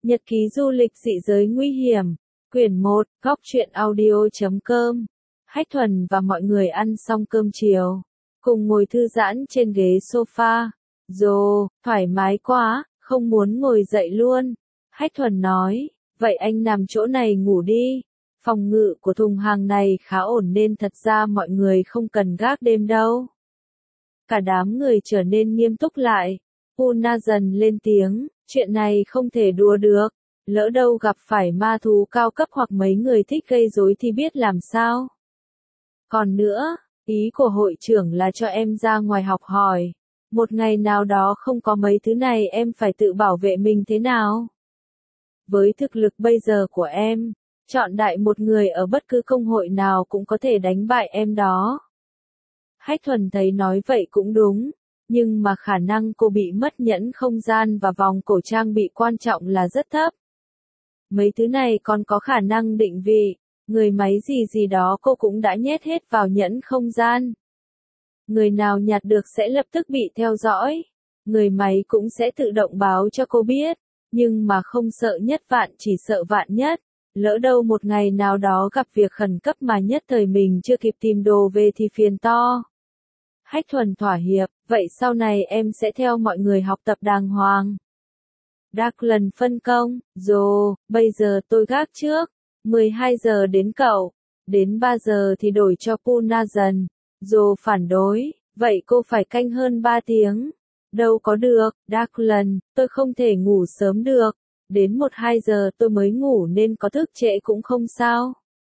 Nhật ký du lịch dị giới nguy hiểm. Quyển 1, góc truyện audio.com. Hách Thuần và mọi người ăn xong cơm chiều, cùng ngồi thư giãn trên ghế sofa. Dồ, thoải mái quá, không muốn ngồi dậy luôn. Hách Thuần nói, vậy anh nằm chỗ này ngủ đi. Phòng ngự của thùng hàng này khá ổn nên thật ra mọi người không cần gác đêm đâu. Cả đám người trở nên nghiêm túc lại. Puna dần lên tiếng, chuyện này không thể đùa được. Lỡ đâu gặp phải ma thú cao cấp hoặc mấy người thích gây rối thì biết làm sao. Còn nữa, ý của hội trưởng là cho em ra ngoài học hỏi. Một ngày nào đó không có mấy thứ này em phải tự bảo vệ mình thế nào? Với thực lực bây giờ của em, chọn đại một người ở bất cứ công hội nào cũng có thể đánh bại em đó. Hách Thuần thấy nói vậy cũng đúng, nhưng mà khả năng cô bị mất nhẫn không gian và vòng cổ trang bị quan trọng là rất thấp. Mấy thứ này còn có khả năng định vị, người máy gì đó cô cũng đã nhét hết vào nhẫn không gian. Người nào nhặt được sẽ lập tức bị theo dõi, người máy cũng sẽ tự động báo cho cô biết, nhưng mà không sợ nhất vạn chỉ sợ vạn nhất. Lỡ đâu một ngày nào đó gặp việc khẩn cấp mà nhất thời mình chưa kịp tìm đồ về thì phiền to. Hách Thuần thỏa hiệp, vậy sau này em sẽ theo mọi người học tập đàng hoàng. Đắc lần phân công, bây giờ tôi gác trước, 12 giờ đến cậu, đến 3 giờ thì đổi cho Puna dần. Phản đối, vậy cô phải canh hơn 3 tiếng. Đâu có được, Đắc lần, tôi không thể ngủ sớm được, đến 1-2 giờ tôi mới ngủ nên có thức trễ cũng không sao.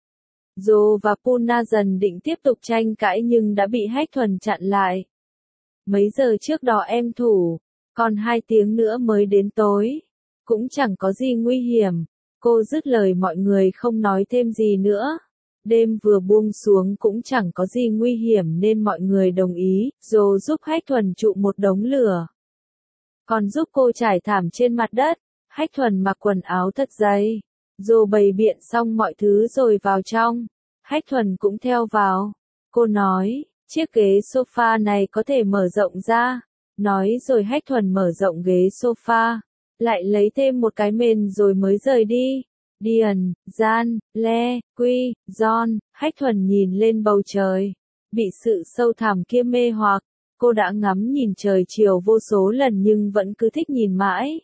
Và Puna dần định tiếp tục tranh cãi nhưng đã bị Hách Thuần chặn lại. Mấy giờ trước đó em thủ, còn 2 tiếng nữa mới đến tối. Cũng chẳng có gì nguy hiểm. Cô dứt lời mọi người không nói thêm gì nữa. Đêm vừa buông xuống cũng chẳng có gì nguy hiểm nên mọi người đồng ý, giúp Hách Thuần trụ một đống lửa. Còn giúp cô trải thảm trên mặt đất. Hách Thuần mặc quần áo thật dày. Bày biện xong mọi thứ rồi vào trong. Hách Thuần cũng theo vào. Cô nói, chiếc ghế sofa này có thể mở rộng ra. Nói rồi Hách Thuần mở rộng ghế sofa. Lại lấy thêm một cái mền rồi mới rời đi. Điền, Gian, Le, Quy, John, Hách Thuần nhìn lên bầu trời. Bị sự sâu thẳm kia mê hoặc, cô đã ngắm nhìn trời chiều vô số lần nhưng vẫn cứ thích nhìn mãi.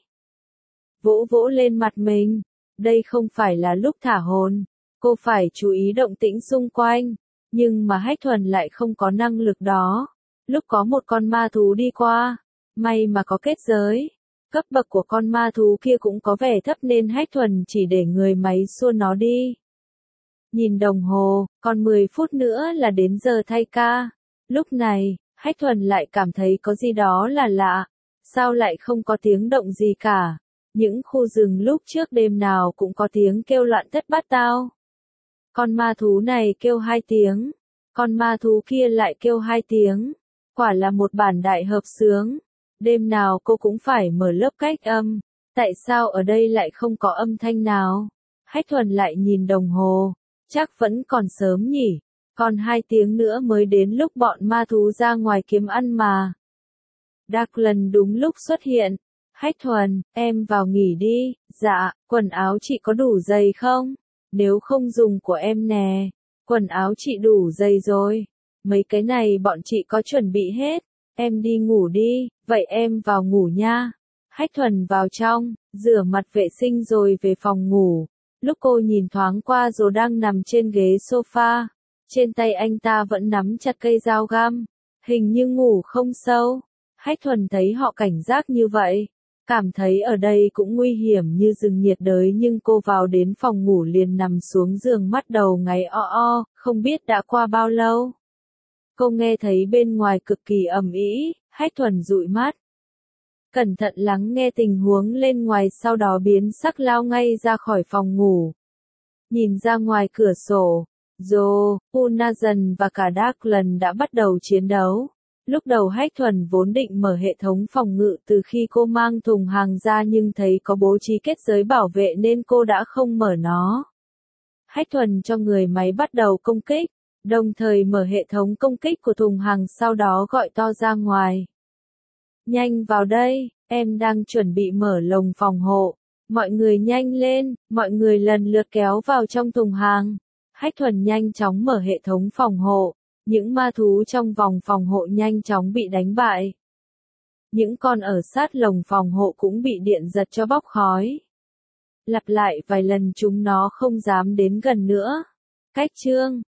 Vỗ lên mặt mình, đây không phải là lúc thả hồn, cô phải chú ý động tĩnh xung quanh, nhưng mà Hách Thuần lại không có năng lực đó. Lúc có một con ma thú đi qua, may mà có kết giới. Cấp bậc của con ma thú kia cũng có vẻ thấp nên Hách Thuần chỉ để người máy xua nó đi. Nhìn đồng hồ, còn 10 phút nữa là đến giờ thay ca. Lúc này, Hách Thuần lại cảm thấy có gì đó là lạ. Sao lại không có tiếng động gì cả? Những khu rừng lúc trước đêm nào cũng có tiếng kêu loạn thất bát tao. Con ma thú này kêu 2 tiếng. Con ma thú kia lại kêu 2 tiếng. Quả là một bản đại hợp xướng. Đêm nào cô cũng phải mở lớp cách âm. Tại sao ở đây lại không có âm thanh nào? Hách Thuần lại nhìn đồng hồ. Chắc vẫn còn sớm nhỉ. Còn 2 tiếng nữa mới đến lúc bọn ma thú ra ngoài kiếm ăn mà. Đắc lần đúng lúc xuất hiện. Hách Thuần, em vào nghỉ đi. Dạ, quần áo chị có đủ dày không? Nếu không dùng của em nè. Quần áo chị đủ dày rồi. Mấy cái này bọn chị có chuẩn bị hết. Em đi ngủ đi, vậy em vào ngủ nha. Hách Thuần vào trong, rửa mặt vệ sinh rồi về phòng ngủ. Lúc cô nhìn thoáng qua đang nằm trên ghế sofa. Trên tay anh ta vẫn nắm chặt cây dao găm. Hình như ngủ không sâu. Hách Thuần thấy họ cảnh giác như vậy. Cảm thấy ở đây cũng nguy hiểm như rừng nhiệt đới nhưng cô vào đến phòng ngủ liền nằm xuống giường mắt đầu ngáy không biết đã qua bao lâu. Cô nghe thấy bên ngoài cực kỳ ầm ĩ, Hách Thuần dụi mắt. Cẩn thận lắng nghe tình huống lên ngoài sau đó biến sắc lao ngay ra khỏi phòng ngủ. Nhìn ra ngoài cửa sổ, Puna dần và cả Đắc lần đã bắt đầu chiến đấu. Lúc đầu Hách Thuần vốn định mở hệ thống phòng ngự từ khi cô mang thùng hàng ra nhưng thấy có bố trí kết giới bảo vệ nên cô đã không mở nó. Hách Thuần cho người máy bắt đầu công kích, đồng thời mở hệ thống công kích của thùng hàng sau đó gọi to ra ngoài. Nhanh vào đây, em đang chuẩn bị mở lồng phòng hộ. Mọi người nhanh lên, mọi người lần lượt kéo vào trong thùng hàng. Hách Thuần nhanh chóng mở hệ thống phòng hộ. Những ma thú trong vòng phòng hộ nhanh chóng bị đánh bại. Những con ở sát lồng phòng hộ cũng bị điện giật cho bốc khói. Lặp lại vài lần chúng nó không dám đến gần nữa. Cách chương